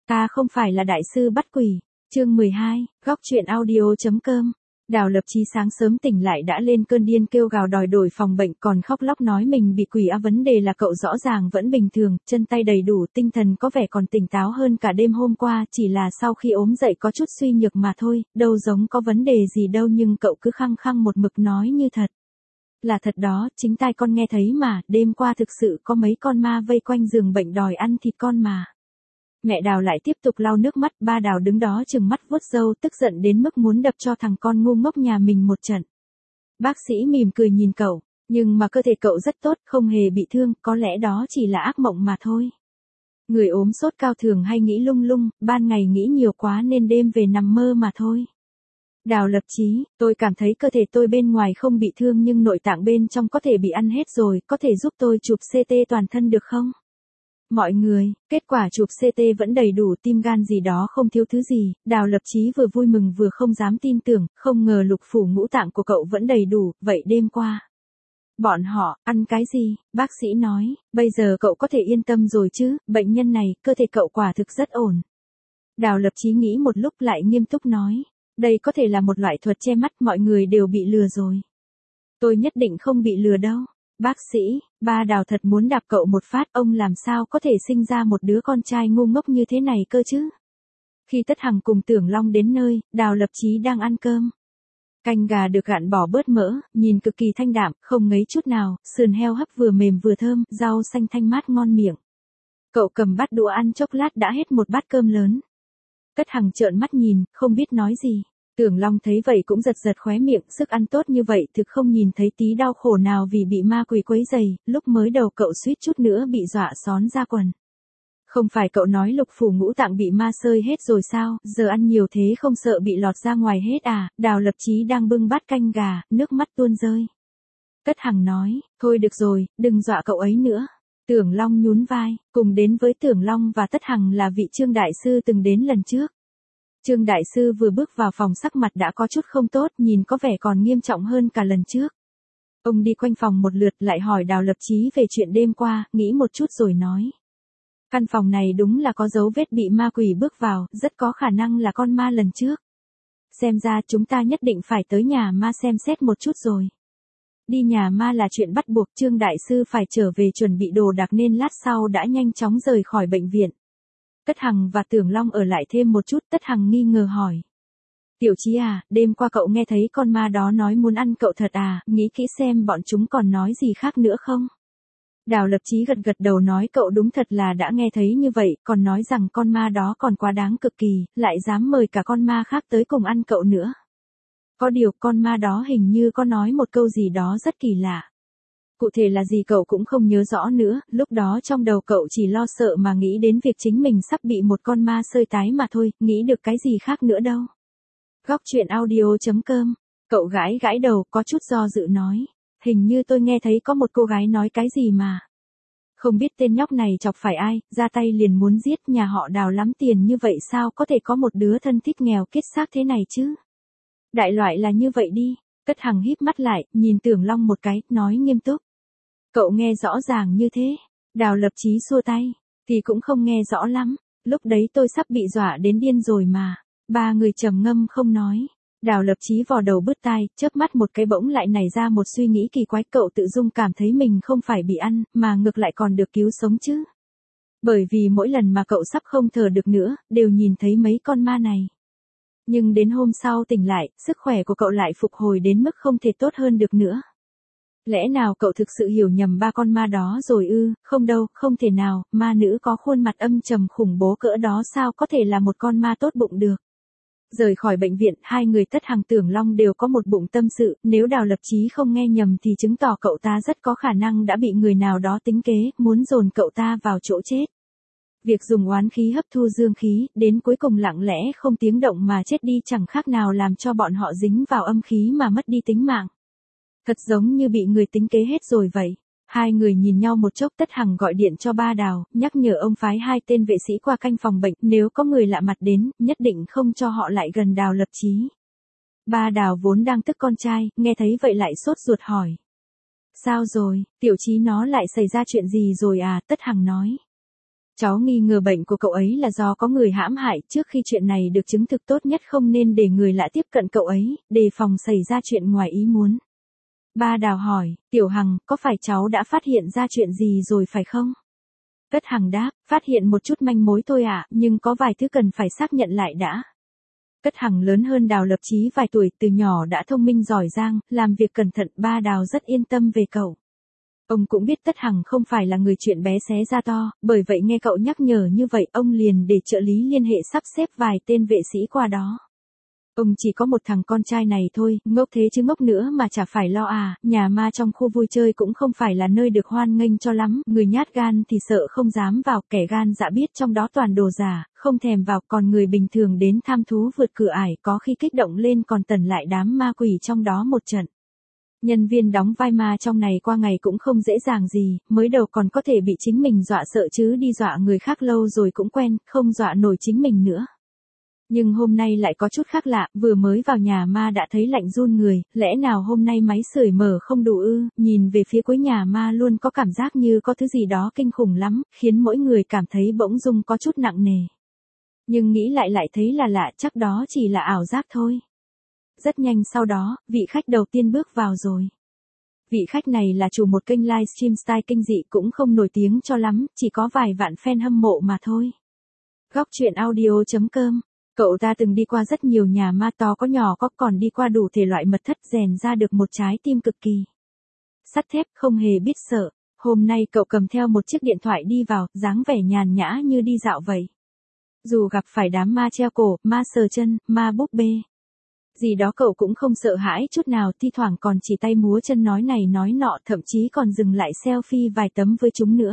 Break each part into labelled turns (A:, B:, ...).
A: Ta không phải là đại sư bắt quỷ. Chương 12, góc truyện audio.com. Đào Lập Chí sáng sớm tỉnh lại đã lên cơn điên kêu gào đòi đổi phòng bệnh, còn khóc lóc nói mình bị quỷ. Vấn đề là cậu rõ ràng vẫn bình thường, chân tay đầy đủ, tinh thần có vẻ còn tỉnh táo hơn cả đêm hôm qua, chỉ là sau khi ốm dậy có chút suy nhược mà thôi, đâu giống có vấn đề gì đâu, nhưng cậu cứ khăng khăng một mực nói như thật. Là thật đó, chính tai con nghe thấy mà, đêm qua thực sự có mấy con ma vây quanh giường bệnh đòi ăn thịt con mà. Mẹ Đào lại tiếp tục lau nước mắt, ba Đào đứng đó trừng mắt vuốt râu, tức giận đến mức muốn đập cho thằng con ngu ngốc nhà mình một trận. Bác sĩ mỉm cười nhìn cậu, nhưng mà cơ thể cậu rất tốt, không hề bị thương, có lẽ đó chỉ là ác mộng mà thôi. Người ốm sốt cao thường hay nghĩ lung lung, ban ngày nghĩ nhiều quá nên đêm về nằm mơ mà thôi. Đào Lập Chí, tôi cảm thấy cơ thể tôi bên ngoài không bị thương nhưng nội tạng bên trong có thể bị ăn hết rồi, có thể giúp tôi chụp CT toàn thân được không? Mọi người, kết quả chụp CT vẫn đầy đủ, tim gan gì đó không thiếu thứ gì. Đào Lập Chí vừa vui mừng vừa không dám tin tưởng, không ngờ lục phủ ngũ tạng của cậu vẫn đầy đủ. Vậy đêm qua bọn họ ăn cái gì? Bác sĩ nói, bây giờ cậu có thể yên tâm rồi chứ, bệnh nhân này, cơ thể cậu quả thực rất ổn. Đào Lập Chí nghĩ một lúc lại nghiêm túc nói, đây có thể là một loại thuật che mắt, mọi người đều bị lừa rồi. Tôi nhất định không bị lừa đâu. Bác sĩ, ba Đào thật muốn đạp cậu một phát, ông làm sao có thể sinh ra một đứa con trai ngu ngốc như thế này cơ chứ? Khi Tất Hằng cùng Tưởng Long đến nơi, Đào Lập Chí đang ăn cơm. Canh gà được gạn bỏ bớt mỡ, nhìn cực kỳ thanh đạm, không ngấy chút nào, sườn heo hấp vừa mềm vừa thơm, rau xanh thanh mát ngon miệng. Cậu cầm bát đũa ăn chốc lát đã hết một bát cơm lớn. Tất Hằng trợn mắt nhìn, không biết nói gì. Tưởng Long thấy vậy cũng giật giật khóe miệng, sức ăn tốt như vậy thực không nhìn thấy tí đau khổ nào vì bị ma quỷ quấy rầy, lúc mới đầu cậu suýt chút nữa bị dọa xón ra quần. Không phải cậu nói lục phủ ngũ tạng bị ma xơi hết rồi sao, giờ ăn nhiều thế không sợ bị lọt ra ngoài hết à? Đào Lập Chí đang bưng bát canh gà, nước mắt tuôn rơi. Tất Hằng nói, thôi được rồi, đừng dọa cậu ấy nữa. Tưởng Long nhún vai, cùng đến với Tưởng Long và Tất Hằng là vị Trương Đại Sư từng đến lần trước. Trương Đại Sư vừa bước vào phòng sắc mặt đã có chút không tốt, nhìn có vẻ còn nghiêm trọng hơn cả lần trước. Ông đi quanh phòng một lượt lại hỏi Đào Lập Chí về chuyện đêm qua, nghĩ một chút rồi nói. Căn phòng này đúng là có dấu vết bị ma quỷ bước vào, rất có khả năng là con ma lần trước. Xem ra chúng ta nhất định phải tới nhà ma xem xét một chút rồi. Đi nhà ma là chuyện bắt buộc, Trương Đại Sư phải trở về chuẩn bị đồ đạc nên lát sau đã nhanh chóng rời khỏi bệnh viện. Tất Hằng và Tưởng Long ở lại thêm một chút, Tất Hằng nghi ngờ hỏi. Tiểu Chí à, đêm qua cậu nghe thấy con ma đó nói muốn ăn cậu thật à, nghĩ kỹ xem bọn chúng còn nói gì khác nữa không? Đào Lập Chí gật gật đầu nói cậu đúng thật là đã nghe thấy như vậy, còn nói rằng con ma đó còn quá đáng cực kỳ, lại dám mời cả con ma khác tới cùng ăn cậu nữa. Có điều con ma đó hình như có nói một câu gì đó rất kỳ lạ. Cụ thể là gì cậu cũng không nhớ rõ nữa, lúc đó trong đầu cậu chỉ lo sợ mà nghĩ đến việc chính mình sắp bị một con ma xơi tái mà thôi, nghĩ được cái gì khác nữa đâu. Góc truyện audio.com, cậu gãi gãi đầu có chút do dự nói, hình như tôi nghe thấy có một cô gái nói cái gì mà. Không biết tên nhóc này chọc phải ai, ra tay liền muốn giết, nhà họ Đào lắm tiền như vậy sao có thể có một đứa thân thích nghèo kiết xác thế này chứ. Đại loại là như vậy đi. Tất Hằng híp mắt lại, nhìn Tưởng Long một cái, nói nghiêm túc. Cậu nghe rõ ràng như thế. Đào Lập Chí xua tay, thì cũng không nghe rõ lắm, lúc đấy tôi sắp bị dọa đến điên rồi mà. Ba người trầm ngâm không nói. Đào Lập Chí vò đầu bứt tai, chớp mắt một cái bỗng lại nảy ra một suy nghĩ kỳ quái, cậu tự dưng cảm thấy mình không phải bị ăn, mà ngược lại còn được cứu sống chứ. Bởi vì mỗi lần mà cậu sắp không thở được nữa, đều nhìn thấy mấy con ma này. Nhưng đến hôm sau tỉnh lại, sức khỏe của cậu lại phục hồi đến mức không thể tốt hơn được nữa. Lẽ nào cậu thực sự hiểu nhầm ba con ma đó rồi ư? Không đâu, không thể nào, ma nữ có khuôn mặt âm trầm khủng bố cỡ đó sao có thể là một con ma tốt bụng được. Rời khỏi bệnh viện, hai người Tất Hằng Tưởng Long đều có một bụng tâm sự, nếu Đào Lập Chí không nghe nhầm thì chứng tỏ cậu ta rất có khả năng đã bị người nào đó tính kế, muốn dồn cậu ta vào chỗ chết. Việc dùng oán khí hấp thu dương khí, đến cuối cùng lặng lẽ không tiếng động mà chết đi chẳng khác nào làm cho bọn họ dính vào âm khí mà mất đi tính mạng. Thật giống như bị người tính kế hết rồi vậy. Hai người nhìn nhau một chốc, Tất Hằng gọi điện cho ba Đào, nhắc nhở ông phái hai tên vệ sĩ qua canh phòng bệnh, nếu có người lạ mặt đến, nhất định không cho họ lại gần Đào Lập Chí. Ba Đào vốn đang tức con trai, nghe thấy vậy lại sốt ruột hỏi. Sao rồi, Tiểu Chí nó lại xảy ra chuyện gì rồi à? Tất Hằng nói. Cháu nghi ngờ bệnh của cậu ấy là do có người hãm hại, trước khi chuyện này được chứng thực tốt nhất không nên để người lạ tiếp cận cậu ấy, đề phòng xảy ra chuyện ngoài ý muốn. Ba Đào hỏi, Tiểu Hằng, có phải cháu đã phát hiện ra chuyện gì rồi phải không? Cất Hằng đáp, phát hiện một chút manh mối thôi ạ, nhưng có vài thứ cần phải xác nhận lại đã. Cất Hằng lớn hơn Đào Lập Chí vài tuổi, từ nhỏ đã thông minh giỏi giang, làm việc cẩn thận, ba Đào rất yên tâm về cậu. Ông cũng biết Tất Hằng không phải là người chuyện bé xé ra to, bởi vậy nghe cậu nhắc nhở như vậy ông liền để trợ lý liên hệ sắp xếp vài tên vệ sĩ qua đó. Ông chỉ có một thằng con trai này thôi, ngốc thế chứ ngốc nữa mà chả phải lo à, nhà ma trong khu vui chơi cũng không phải là nơi được hoan nghênh cho lắm, người nhát gan thì sợ không dám vào, kẻ gan dạ biết trong đó toàn đồ giả, không thèm vào, còn người bình thường đến tham thú vượt cửa ải có khi kích động lên còn tẩn lại đám ma quỷ trong đó một trận. Nhân viên đóng vai ma trong này qua ngày cũng không dễ dàng gì, mới đầu còn có thể bị chính mình dọa sợ chứ đi dọa người khác lâu rồi cũng quen, không dọa nổi chính mình nữa. Nhưng hôm nay lại có chút khác lạ, vừa mới vào nhà ma đã thấy lạnh run người, lẽ nào hôm nay máy sưởi mở không đủ ư, nhìn về phía cuối nhà ma luôn có cảm giác như có thứ gì đó kinh khủng lắm, khiến mỗi người cảm thấy bỗng dưng có chút nặng nề. Nhưng nghĩ lại thấy là lạ, chắc đó chỉ là ảo giác thôi. Rất nhanh sau đó, vị khách đầu tiên bước vào rồi. Vị khách này là chủ một kênh livestream style kinh dị cũng không nổi tiếng cho lắm, chỉ có vài vạn fan hâm mộ mà thôi. Góc truyện audio.com. Cậu ta từng đi qua rất nhiều nhà ma to có nhỏ có, còn đi qua đủ thể loại mật thất, rèn ra được một trái tim cực kỳ sắt thép, không hề biết sợ. Hôm nay cậu cầm theo một chiếc điện thoại đi vào, dáng vẻ nhàn nhã như đi dạo vậy. Dù gặp phải đám ma treo cổ, ma sờ chân, ma búp bê gì đó cậu cũng không sợ hãi chút nào, thi thoảng còn chỉ tay múa chân nói này nói nọ, thậm chí còn dừng lại selfie vài tấm với chúng nữa.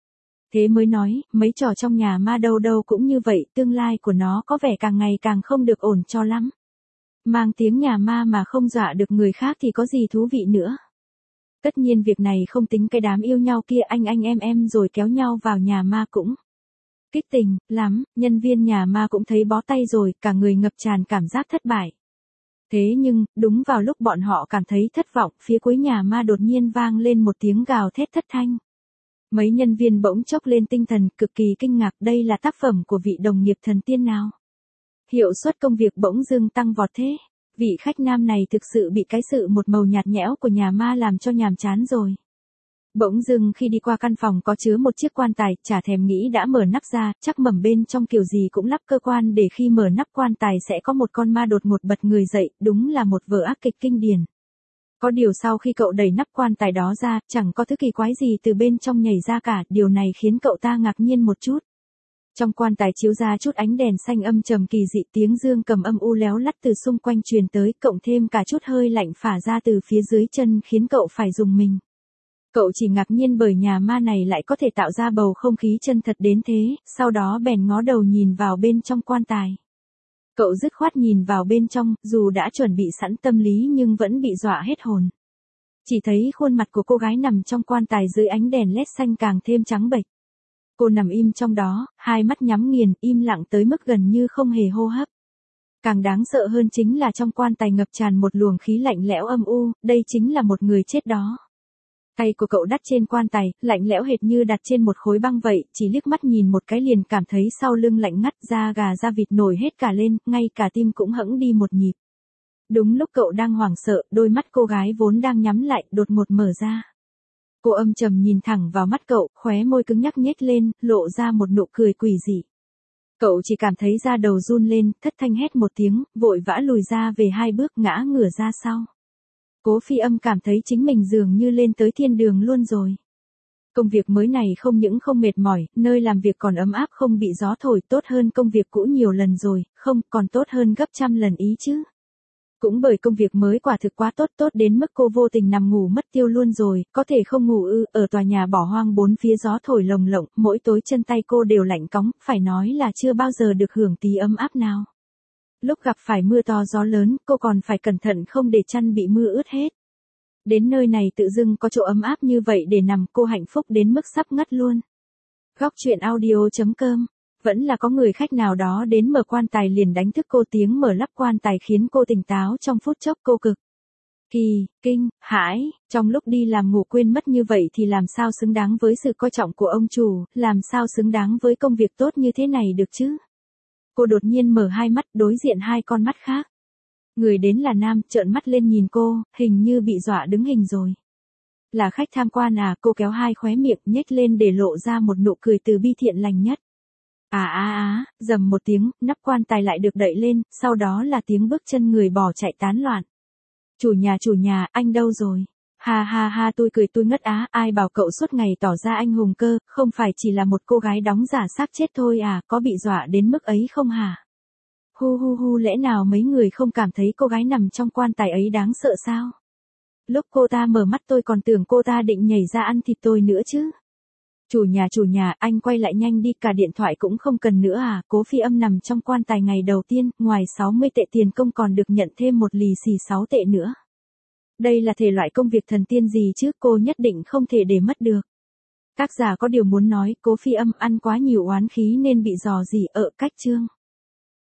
A: Thế mới nói, mấy trò trong nhà ma đâu đâu cũng như vậy, tương lai của nó có vẻ càng ngày càng không được ổn cho lắm. Mang tiếng nhà ma mà không dọa được người khác thì có gì thú vị nữa. Tất nhiên việc này không tính cái đám yêu nhau kia anh em rồi kéo nhau vào nhà ma cũng kích tình lắm, nhân viên nhà ma cũng thấy bó tay rồi, cả người ngập tràn cảm giác thất bại. Thế nhưng, đúng vào lúc bọn họ cảm thấy thất vọng, phía cuối nhà ma đột nhiên vang lên một tiếng gào thét thất thanh. Mấy nhân viên bỗng chốc lên tinh thần, cực kỳ kinh ngạc, đây là tác phẩm của vị đồng nghiệp thần tiên nào? Hiệu suất công việc bỗng dưng tăng vọt thế. Vị khách nam này thực sự bị cái sự một màu nhạt nhẽo của nhà ma làm cho nhàm chán rồi. Bỗng dưng khi đi qua căn phòng có chứa một chiếc quan tài, chả thèm nghĩ đã mở nắp ra, chắc mầm bên trong kiểu gì cũng lắp cơ quan để khi mở nắp quan tài sẽ có một con ma đột ngột bật người dậy, đúng là một vở ác kịch kinh điển. Có điều sau khi cậu đẩy nắp quan tài đó ra, chẳng có thứ kỳ quái gì từ bên trong nhảy ra cả, điều này khiến cậu ta ngạc nhiên một chút. Trong quan tài chiếu ra chút ánh đèn xanh âm trầm kỳ dị, tiếng dương cầm âm u léo lắt từ xung quanh truyền tới, cộng thêm cả chút hơi lạnh phả ra từ phía dưới chân khiến cậu phải rùng mình. Cậu chỉ ngạc nhiên bởi nhà ma này lại có thể tạo ra bầu không khí chân thật đến thế, sau đó bèn ngó đầu nhìn vào bên trong quan tài. Cậu dứt khoát nhìn vào bên trong, dù đã chuẩn bị sẵn tâm lý nhưng vẫn bị dọa hết hồn. Chỉ thấy khuôn mặt của cô gái nằm trong quan tài dưới ánh đèn led xanh càng thêm trắng bệch. Cô nằm im trong đó, hai mắt nhắm nghiền, im lặng tới mức gần như không hề hô hấp. Càng đáng sợ hơn chính là trong quan tài ngập tràn một luồng khí lạnh lẽo âm u, đây chính là một người chết đó. Tay của cậu đặt trên quan tài, lạnh lẽo hệt như đặt trên một khối băng vậy, chỉ liếc mắt nhìn một cái liền cảm thấy sau lưng lạnh ngắt, da gà da vịt nổi hết cả lên, ngay cả tim cũng hẫng đi một nhịp. Đúng lúc cậu đang hoảng sợ, đôi mắt cô gái vốn đang nhắm lại, đột ngột mở ra. Cô âm trầm nhìn thẳng vào mắt cậu, khóe môi cứng nhắc nhếch lên, lộ ra một nụ cười quỷ dị. Cậu chỉ cảm thấy da đầu run lên, thất thanh hét một tiếng, vội vã lùi ra về hai bước, ngã ngửa ra sau. Cố Phi Âm cảm thấy chính mình dường như lên tới thiên đường luôn rồi. Công việc mới này không những không mệt mỏi, nơi làm việc còn ấm áp không bị gió thổi, tốt hơn công việc cũ nhiều lần rồi, không, còn tốt hơn gấp trăm lần ý chứ. Cũng bởi công việc mới quả thực quá tốt, tốt đến mức cô vô tình nằm ngủ mất tiêu luôn rồi, có thể không ngủ ư, ở tòa nhà bỏ hoang bốn phía gió thổi lồng lộng, mỗi tối chân tay cô đều lạnh cóng, phải nói là chưa bao giờ được hưởng tí ấm áp nào. Lúc gặp phải mưa to gió lớn, cô còn phải cẩn thận không để chăn bị mưa ướt hết. Đến nơi này tự dưng có chỗ ấm áp như vậy để nằm, cô hạnh phúc đến mức sắp ngất luôn. Góc truyện audio.com. Vẫn là có người khách nào đó đến mở quan tài liền đánh thức cô, tiếng mở lắp quan tài khiến cô tỉnh táo trong phút chốc, cô cực Kinh, hãi, trong lúc đi làm ngủ quên mất như vậy thì làm sao xứng đáng với sự coi trọng của ông chủ, làm sao xứng đáng với công việc tốt như thế này được chứ? Cô đột nhiên mở hai mắt đối diện hai con mắt khác. Người đến là nam, trợn mắt lên nhìn cô, hình như bị dọa đứng hình rồi. Là khách tham quan à? Cô kéo hai khóe miệng nhếch lên để lộ ra một nụ cười từ bi thiện lành nhất. Rầm một tiếng, nắp quan tài lại được đậy lên, sau đó là tiếng bước chân người bỏ chạy tán loạn. Chủ nhà, anh đâu rồi? Ha ha ha, tôi cười tôi ngất á, ai bảo cậu suốt ngày tỏ ra anh hùng cơ, không phải chỉ là một cô gái đóng giả xác chết thôi à, có bị dọa đến mức ấy không hả? Hu, lẽ nào mấy người không cảm thấy cô gái nằm trong quan tài ấy đáng sợ sao? Lúc cô ta mở mắt tôi còn tưởng cô ta định nhảy ra ăn thịt tôi nữa chứ. Chủ nhà, anh quay lại nhanh đi, cả điện thoại cũng không cần nữa à, Cố Phi Âm nằm trong quan tài ngày đầu tiên, ngoài 60 tệ tiền công còn được nhận thêm một lì xì 6 tệ nữa. Đây là thể loại công việc thần tiên gì chứ, cô nhất định không thể để mất được. Tác giả có điều muốn nói, Cố Phi Âm ăn quá nhiều oán khí nên bị dò dỉ ở cách chương.